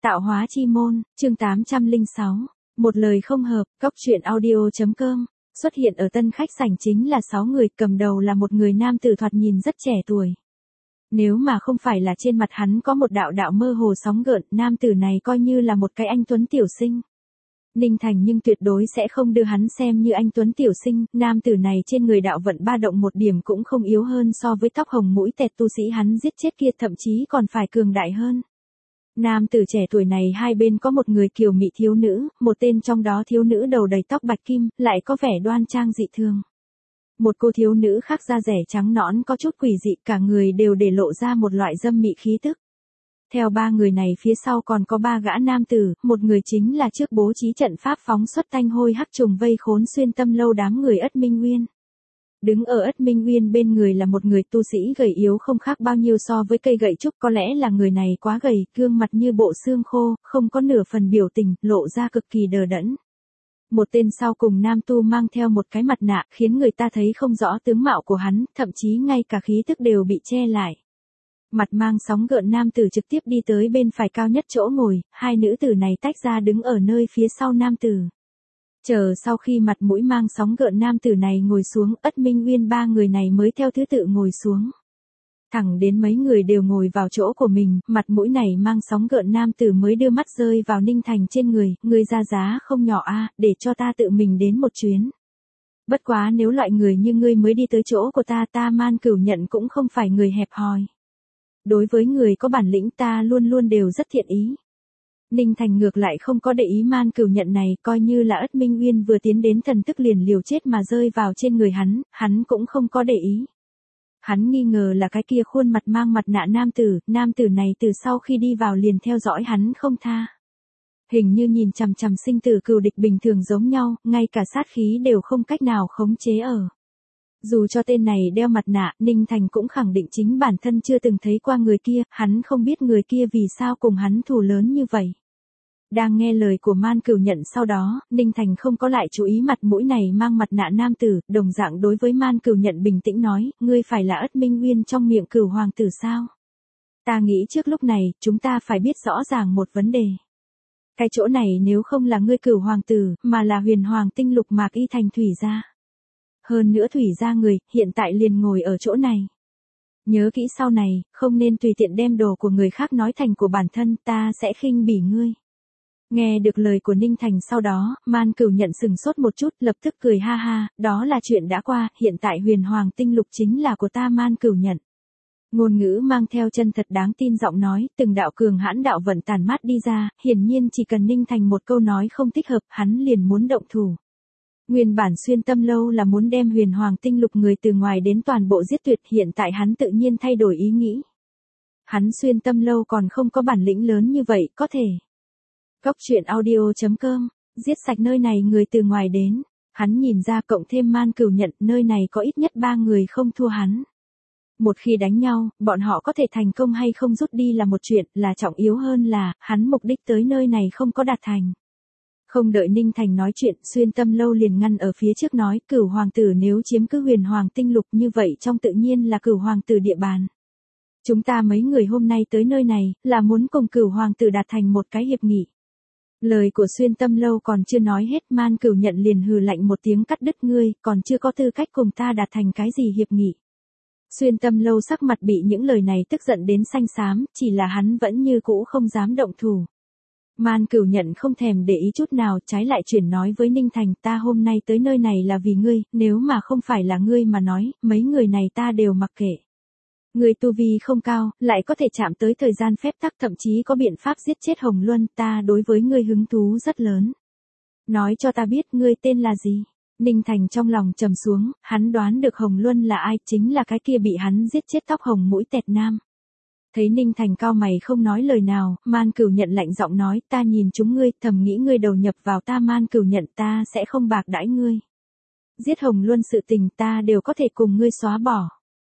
Tạo hóa chi môn, chương 806. Một lời không hợp, Cóc truyện audio.com. Xuất hiện ở tân khách sảnh chính là 6 người, cầm đầu là một người nam tử thoạt nhìn rất trẻ tuổi. Nếu mà không phải là trên mặt hắn có một đạo đạo mơ hồ sóng gợn, nam tử này coi như là một cái anh tuấn tiểu sinh. Ninh Thành nhưng tuyệt đối sẽ không đưa hắn xem như anh tuấn tiểu sinh, nam tử này trên người đạo vận ba động một điểm cũng không yếu hơn so với tóc hồng mũi tẹt tu sĩ hắn giết chết kia, thậm chí còn phải cường đại hơn. Nam tử trẻ tuổi này hai bên có một người kiều mị thiếu nữ, một tên trong đó thiếu nữ đầu đầy tóc bạch kim, lại có vẻ đoan trang dị thường. Một cô thiếu nữ khác da rẻ trắng nõn có chút quỷ dị, cả người đều để lộ ra một loại dâm mị khí tức. Theo ba người này phía sau còn có ba gã nam tử, một người chính là trước bố trí trận pháp phóng xuất thanh hôi hắc trùng vây khốn Xuyên Tâm Lâu đám người Ất Minh Nguyên. Đứng ở Ất Minh Nguyên bên người là một người tu sĩ gầy yếu không khác bao nhiêu so với cây gậy trúc, có lẽ là người này quá gầy, gương mặt như bộ xương khô, không có nửa phần biểu tình, lộ ra cực kỳ đờ đẫn. Một tên sau cùng nam tu mang theo một cái mặt nạ, khiến người ta thấy không rõ tướng mạo của hắn, thậm chí ngay cả khí tức đều bị che lại. Mặt mang sóng gợn nam tử trực tiếp đi tới bên phải cao nhất chỗ ngồi, hai nữ tử này tách ra đứng ở nơi phía sau nam tử. Chờ sau khi mặt mũi mang sóng gợn nam tử này ngồi xuống, Ất Minh Nguyên ba người này mới theo thứ tự ngồi xuống. Thẳng đến mấy người đều ngồi vào chỗ của mình, mặt mũi này mang sóng gợn nam tử mới đưa mắt rơi vào Ninh Thành trên người, ngươi ra giá không nhỏ a, để cho ta tự mình đến một chuyến. Bất quá nếu loại người như ngươi mới đi tới chỗ của ta, ta Man Cửu Nhận cũng không phải người hẹp hòi. Đối với người có bản lĩnh ta luôn luôn đều rất thiện ý. Ninh Thành ngược lại không có để ý Man Cửu Nhận này, coi như là Ất Minh Nguyên vừa tiến đến thần tức liền liều chết mà rơi vào trên người hắn cũng không có để ý. Hắn nghi ngờ là cái kia khuôn mặt mang mặt nạ nam tử này từ sau khi đi vào liền theo dõi hắn không tha. Hình như nhìn chằm chằm sinh tử cừu địch bình thường giống nhau, ngay cả sát khí đều không cách nào khống chế ở. Dù cho tên này đeo mặt nạ, Ninh Thành cũng khẳng định chính bản thân chưa từng thấy qua người kia, hắn không biết người kia vì sao cùng hắn thù lớn như vậy. Đang nghe lời của Man Cửu Nhận sau đó, Ninh Thành không có lại chú ý mặt mũi này mang mặt nạ nam tử, đồng dạng đối với Man Cửu Nhận bình tĩnh nói, ngươi phải là Ất Minh Nguyên trong miệng Cửu hoàng tử sao? Ta nghĩ trước lúc này, chúng ta phải biết rõ ràng một vấn đề. Cái chỗ này nếu không là ngươi Cửu hoàng tử, mà là Huyền Hoàng Tinh Lục Mạc Y Thành Thủy gia. Hơn nữa Thủy gia người, hiện tại liền ngồi ở chỗ này. Nhớ kỹ sau này, không nên tùy tiện đem đồ của người khác nói thành của bản thân, ta sẽ khinh bỉ ngươi. Nghe được lời của Ninh Thành sau đó, Man Cửu Nhận sừng sốt một chút, lập tức cười ha ha, đó là chuyện đã qua, hiện tại Huyền Hoàng Tinh Lục chính là của ta Man Cửu Nhận. Ngôn ngữ mang theo chân thật đáng tin giọng nói, từng đạo cường hãn đạo vận tản mát đi ra, hiển nhiên chỉ cần Ninh Thành một câu nói không thích hợp, hắn liền muốn động thủ. Nguyên bản Xuyên Tâm Lâu là muốn đem Huyền Hoàng Tinh Lục người từ ngoài đến toàn bộ giết tuyệt, hiện tại hắn tự nhiên thay đổi ý nghĩ. Hắn Xuyên Tâm Lâu còn không có bản lĩnh lớn như vậy, có thể. Cóc truyện audio.com, giết sạch nơi này người từ ngoài đến. Hắn nhìn ra cộng thêm Man Cửu Nhận, nơi này có ít nhất 3 người không thua hắn. Một khi đánh nhau, bọn họ có thể thành công hay không rút đi là một chuyện, là trọng yếu hơn là, hắn mục đích tới nơi này không có đạt thành. Không đợi Ninh Thành nói chuyện, Xuyên Tâm Lâu liền ngăn ở phía trước nói, Cửu hoàng tử nếu chiếm cứ Huyền Hoàng Tinh Lục như vậy trong tự nhiên là Cửu hoàng tử địa bàn. Chúng ta mấy người hôm nay tới nơi này, là muốn cùng Cửu hoàng tử đạt thành một cái hiệp nghị. Lời của Xuyên Tâm Lâu còn chưa nói hết, Man Cửu Nhận liền hừ lạnh một tiếng cắt đứt, ngươi, còn chưa có tư cách cùng ta đạt thành cái gì hiệp nghị. Xuyên Tâm Lâu sắc mặt bị những lời này tức giận đến xanh xám, chỉ là hắn vẫn như cũ không dám động thủ. Man Cửu Nhận không thèm để ý chút nào, trái lại chuyển nói với Ninh Thành, ta hôm nay tới nơi này là vì ngươi, nếu mà không phải là ngươi mà nói, mấy người này ta đều mặc kệ. Ngươi tu vi không cao, lại có thể chạm tới thời gian phép tắc, thậm chí có biện pháp giết chết Hồng Luân, ta đối với ngươi hứng thú rất lớn. Nói cho ta biết ngươi tên là gì? Ninh Thành trong lòng trầm xuống, hắn đoán được Hồng Luân là ai, chính là cái kia bị hắn giết chết tóc hồng mũi tẹt nam. Thấy Ninh Thành cao mày không nói lời nào, Man Cửu Nhận lạnh giọng nói, ta nhìn chúng ngươi, thầm nghĩ ngươi đầu nhập vào ta Man Cửu Nhận, ta sẽ không bạc đãi ngươi. Giết Hồng Luân sự tình ta đều có thể cùng ngươi xóa bỏ.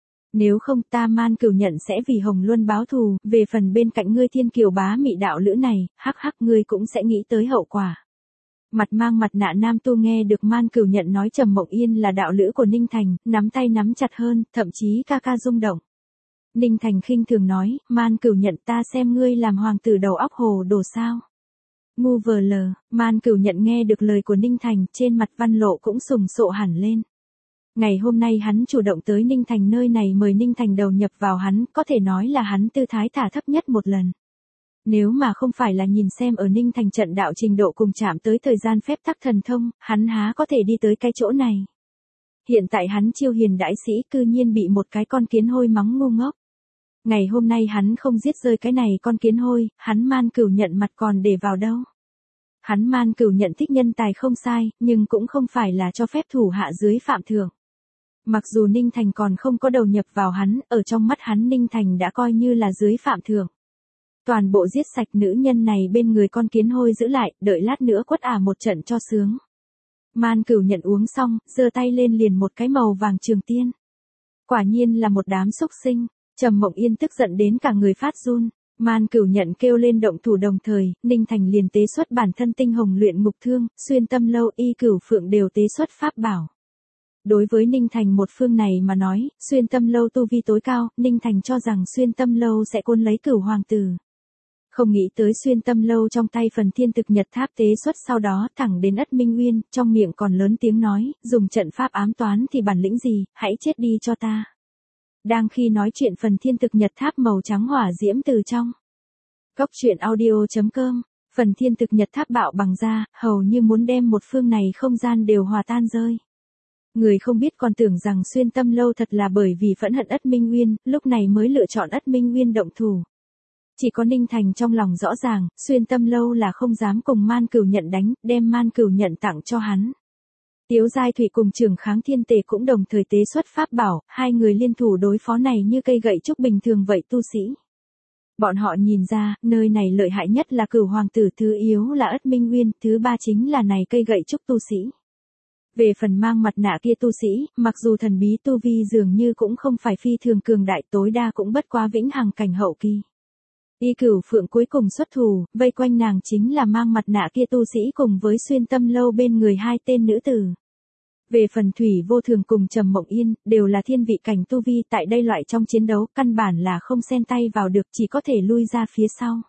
Nếu không ta Man Cửu Nhận sẽ vì Hồng Luân báo thù, về phần bên cạnh ngươi Thiên Kiều bá mị đạo lữ này, hắc hắc ngươi cũng sẽ nghĩ tới hậu quả. Mặt mang mặt nạ nam tu nghe được Man Cửu Nhận nói Trầm Mộng Yên là đạo lữ của Ninh Thành, nắm tay nắm chặt hơn, thậm chí ca ca rung động. Ninh Thành khinh thường nói, Man Cửu Nhận ta xem ngươi làm hoàng tử đầu óc hồ đồ sao. Ngu vờ lờ, Man Cửu Nhận nghe được lời của Ninh Thành, trên mặt Văn Lộ cũng sùng sộ hẳn lên. Ngày hôm nay hắn chủ động tới Ninh Thành nơi này mời Ninh Thành đầu nhập vào hắn, có thể nói là hắn tư thái thả thấp nhất một lần. Nếu mà không phải là nhìn xem ở Ninh Thành trận đạo trình độ cùng chạm tới thời gian phép tắc thần thông, hắn há có thể đi tới cái chỗ này. Hiện tại hắn chiêu hiền đại sĩ cư nhiên bị một cái con kiến hôi mắng ngu ngốc. Ngày hôm nay hắn không giết rơi cái này con kiến hôi, hắn Man Cửu Nhận mặt còn để vào đâu. Hắn Man Cửu Nhận thích nhân tài không sai, nhưng cũng không phải là cho phép thủ hạ dưới phạm thượng. Mặc dù Ninh Thành còn không có đầu nhập vào hắn, ở trong mắt hắn Ninh Thành đã coi như là dưới phạm thượng. Toàn bộ giết sạch nữ nhân này bên người con kiến hôi giữ lại, đợi lát nữa quất một trận cho sướng. Man Cửu Nhận uống xong, giơ tay lên liền một cái màu vàng trường tiên. Quả nhiên là một đám xúc sinh. Trầm Mộng Yên tức giận đến cả người phát run. Man Cửu Nhận kêu lên động thủ đồng thời, Ninh Thành liền tế xuất bản thân tinh hồng luyện ngục thương, xuyên tâm lâu y cửu phượng đều tế xuất pháp bảo. Đối với Ninh Thành một phương này mà nói, xuyên tâm lâu tu vi tối cao, Ninh Thành cho rằng xuyên tâm lâu sẽ cuốn lấy Cửu hoàng tử. Không nghĩ tới xuyên tâm lâu trong tay phần thiên thực nhật tháp tế xuất sau đó thẳng đến Ất Minh Nguyên, trong miệng còn lớn tiếng nói, dùng trận pháp ám toán thì bản lĩnh gì, hãy chết đi cho ta. Đang khi nói chuyện phần thiên thực nhật tháp màu trắng hỏa diễm từ trong. Góc truyện audio.com, phần thiên thực nhật tháp bạo bằng ra, hầu như muốn đem một phương này không gian đều hòa tan rơi. Người không biết còn tưởng rằng xuyên tâm lâu thật là bởi vì phẫn hận Ất Minh Nguyên, lúc này mới lựa chọn Ất Minh Nguyên động thủ. Chỉ có Ninh Thành trong lòng rõ ràng, xuyên tâm lâu là không dám cùng Man Cửu Nhận đánh, đem Man Cửu Nhận tặng cho hắn. Tiếu Giai Thụy cùng Trường Kháng Thiên Tề cũng đồng thời tế xuất pháp bảo, hai người liên thủ đối phó này như cây gậy trúc bình thường vậy tu sĩ. Bọn họ nhìn ra, nơi này lợi hại nhất là Cửu hoàng tử, thứ yếu là Ất Minh Nguyên, thứ ba chính là này cây gậy trúc tu sĩ. Về phần mang mặt nạ kia tu sĩ, mặc dù thần bí tu vi dường như cũng không phải phi thường cường đại, tối đa cũng bất quá vĩnh hằng cảnh hậu kỳ. Y Cửu Phượng cuối cùng xuất thủ, vây quanh nàng chính là mang mặt nạ kia tu sĩ cùng với xuyên tâm lâu bên người hai tên nữ tử. Về phần Thủy Vô Thường cùng Trầm Mộng Yên, đều là thiên vị cảnh tu vi, tại đây loại trong chiến đấu, căn bản là không xen tay vào được, chỉ có thể lui ra phía sau.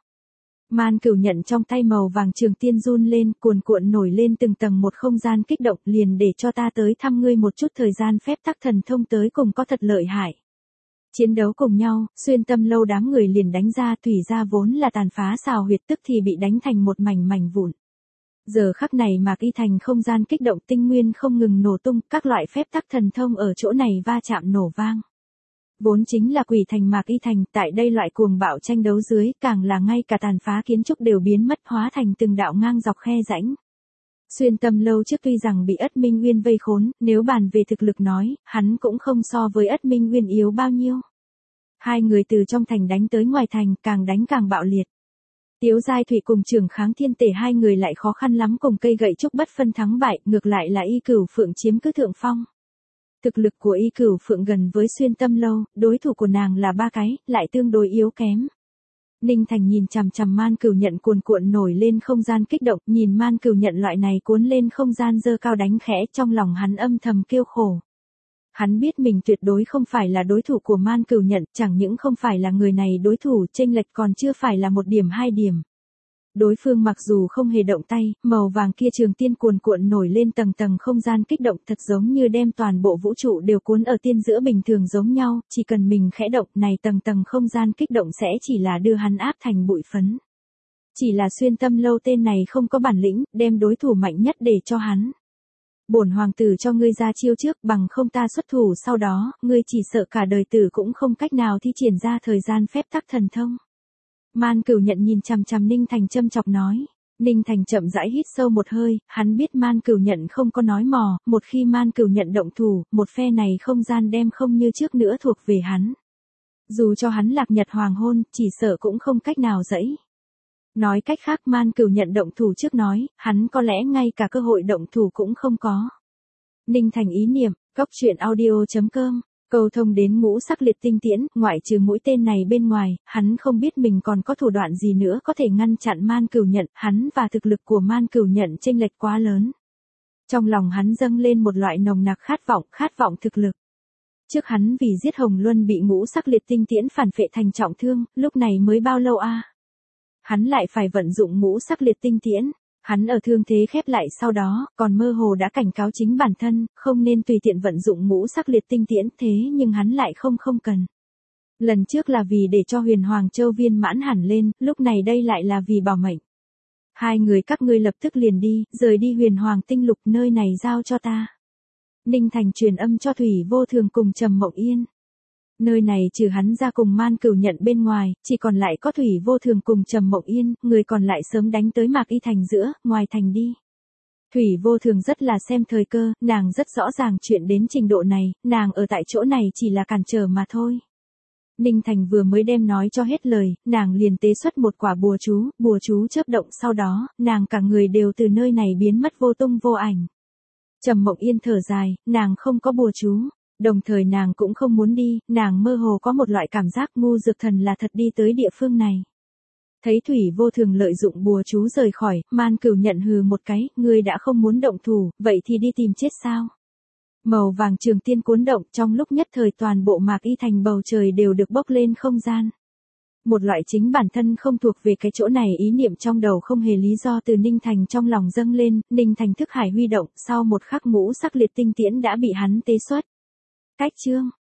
Man Cửu Nhận trong tay màu vàng trường tiên run lên, cuồn cuộn nổi lên từng tầng một không gian kích động, liền để cho ta tới thăm ngươi một chút, thời gian phép tắc thần thông tới cùng có thật lợi hại. Chiến đấu cùng nhau, xuyên tâm lâu đám người liền đánh ra, Thủy gia vốn là tàn phá xào huyệt tức thì bị đánh thành một mảnh vụn. Giờ khắc này Mạc Y Thành không gian kích động, tinh nguyên không ngừng nổ tung, các loại phép tắc thần thông ở chỗ này va chạm nổ vang. Vốn chính là quỷ thành Mạc Y Thành, tại đây loại cuồng bạo tranh đấu dưới, càng là ngay cả tàn phá kiến trúc đều biến mất, hóa thành từng đạo ngang dọc khe rãnh. Xuyên tâm lâu trước tuy rằng bị Ất Minh Nguyên vây khốn, nếu bàn về thực lực nói, hắn cũng không so với Ất Minh Nguyên yếu bao nhiêu. Hai người từ trong thành đánh tới ngoài thành, càng đánh càng bạo liệt. Tiếu Giai Thụy cùng Trường Kháng Thiên Tề hai người lại khó khăn lắm cùng cây gậy trúc bất phân thắng bại, ngược lại là Y Cửu Phượng chiếm cứ thượng phong. Thực lực của Y Cửu Phượng gần với xuyên tâm lâu, đối thủ của nàng là ba cái, lại tương đối yếu kém. Ninh Thành nhìn chằm chằm Man Cửu Nhận cuồn cuộn nổi lên không gian kích động, nhìn Man Cửu Nhận loại này cuốn lên không gian dơ cao đánh khẽ, trong lòng hắn âm thầm kêu khổ. Hắn biết mình tuyệt đối không phải là đối thủ của Man Cửu Nhận, chẳng những không phải là người này đối thủ, chênh lệch còn chưa phải là 1 điểm 2 điểm. Đối phương mặc dù không hề động tay, màu vàng kia trường tiên cuồn cuộn nổi lên tầng tầng không gian kích động, thật giống như đem toàn bộ vũ trụ đều cuốn ở tiên giữa bình thường giống nhau, chỉ cần mình khẽ động này tầng tầng không gian kích động sẽ chỉ là đưa hắn áp thành bụi phấn. Chỉ là xuyên tâm lâu tên này không có bản lĩnh, đem đối thủ mạnh nhất để cho hắn. Bổn hoàng tử cho ngươi ra chiêu trước, bằng không ta xuất thủ sau đó, ngươi chỉ sợ cả đời tử cũng không cách nào thi triển ra thời gian phép tắc thần thông. Man Cửu Nhận nhìn chằm chằm Ninh Thành châm chọc nói. Ninh Thành chậm rãi hít sâu một hơi, hắn biết Man Cửu Nhận không có nói mò, một khi Man Cửu Nhận động thủ, một phe này không gian đem không như trước nữa thuộc về hắn. Dù cho hắn lạc nhật hoàng hôn, chỉ sợ cũng không cách nào dẫy. Nói cách khác Man Cửu Nhận động thủ trước nói, hắn có lẽ ngay cả cơ hội động thủ cũng không có. Ninh Thành ý niệm, góc truyện audio.com, cầu thông đến ngũ sắc liệt tinh tiễn, ngoại trừ mũi tên này bên ngoài, hắn không biết mình còn có thủ đoạn gì nữa có thể ngăn chặn Man Cửu Nhận, hắn và thực lực của Man Cửu Nhận chênh lệch quá lớn. Trong lòng hắn dâng lên một loại nồng nặc khát vọng thực lực. Trước hắn vì giết Hồng Luân bị ngũ sắc liệt tinh tiễn phản phệ thành trọng thương, lúc này mới bao lâu a? Hắn lại phải vận dụng ngũ sắc liệt tinh tiễn. Hắn ở thương thế khép lại sau đó, còn mơ hồ đã cảnh cáo chính bản thân, không nên tùy tiện vận dụng ngũ sắc liệt tinh tiễn, thế nhưng hắn lại không cần. Lần trước là vì để cho Huyền Hoàng Châu viên mãn hẳn lên, lúc này đây lại là vì bảo mệnh. Hai người các ngươi lập tức liền đi, rời đi Huyền Hoàng Tinh Lục, nơi này giao cho ta. Ninh Thành truyền âm cho Thủy Vô Thường cùng Trầm Mộng Yên. Nơi này trừ hắn ra cùng Man Cửu Nhận bên ngoài, chỉ còn lại có Thủy Vô Thường cùng Trầm Mộng Yên, người còn lại sớm đánh tới Mạc Y Thành giữa, ngoài thành đi. Thủy Vô Thường rất là xem thời cơ, nàng rất rõ ràng chuyện đến trình độ này, nàng ở tại chỗ này chỉ là cản trở mà thôi. Ninh Thành vừa mới đem nói cho hết lời, nàng liền tế xuất một quả bùa chú chớp động, sau đó, nàng cả người đều từ nơi này biến mất vô tung vô ảnh. Trầm Mộng Yên thở dài, nàng không có bùa chú, đồng thời nàng cũng không muốn đi, nàng mơ hồ có một loại cảm giác ngu dược thần là thật đi tới địa phương này. Thấy Thủy Vô Thường lợi dụng bùa chú rời khỏi, Man Cửu Nhận hừ một cái, ngươi đã không muốn động thủ, vậy thì đi tìm chết sao? Màu vàng trường tiên cuốn động, trong lúc nhất thời toàn bộ Mạc Y Thành bầu trời đều được bốc lên không gian. Một loại chính bản thân không thuộc về cái chỗ này ý niệm trong đầu không hề lý do từ Ninh Thành trong lòng dâng lên, Ninh Thành thức hải huy động, sau một khắc ngũ sắc liệt tinh tiễn đã bị hắn tế xuất. Cách chương